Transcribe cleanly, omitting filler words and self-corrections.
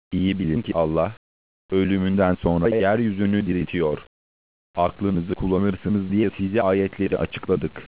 İyi bilin ki Allah, ölümünden sonra yeryüzünü diriltiyor. Aklınızı kullanırsınız diye size ayetleri açıkladık.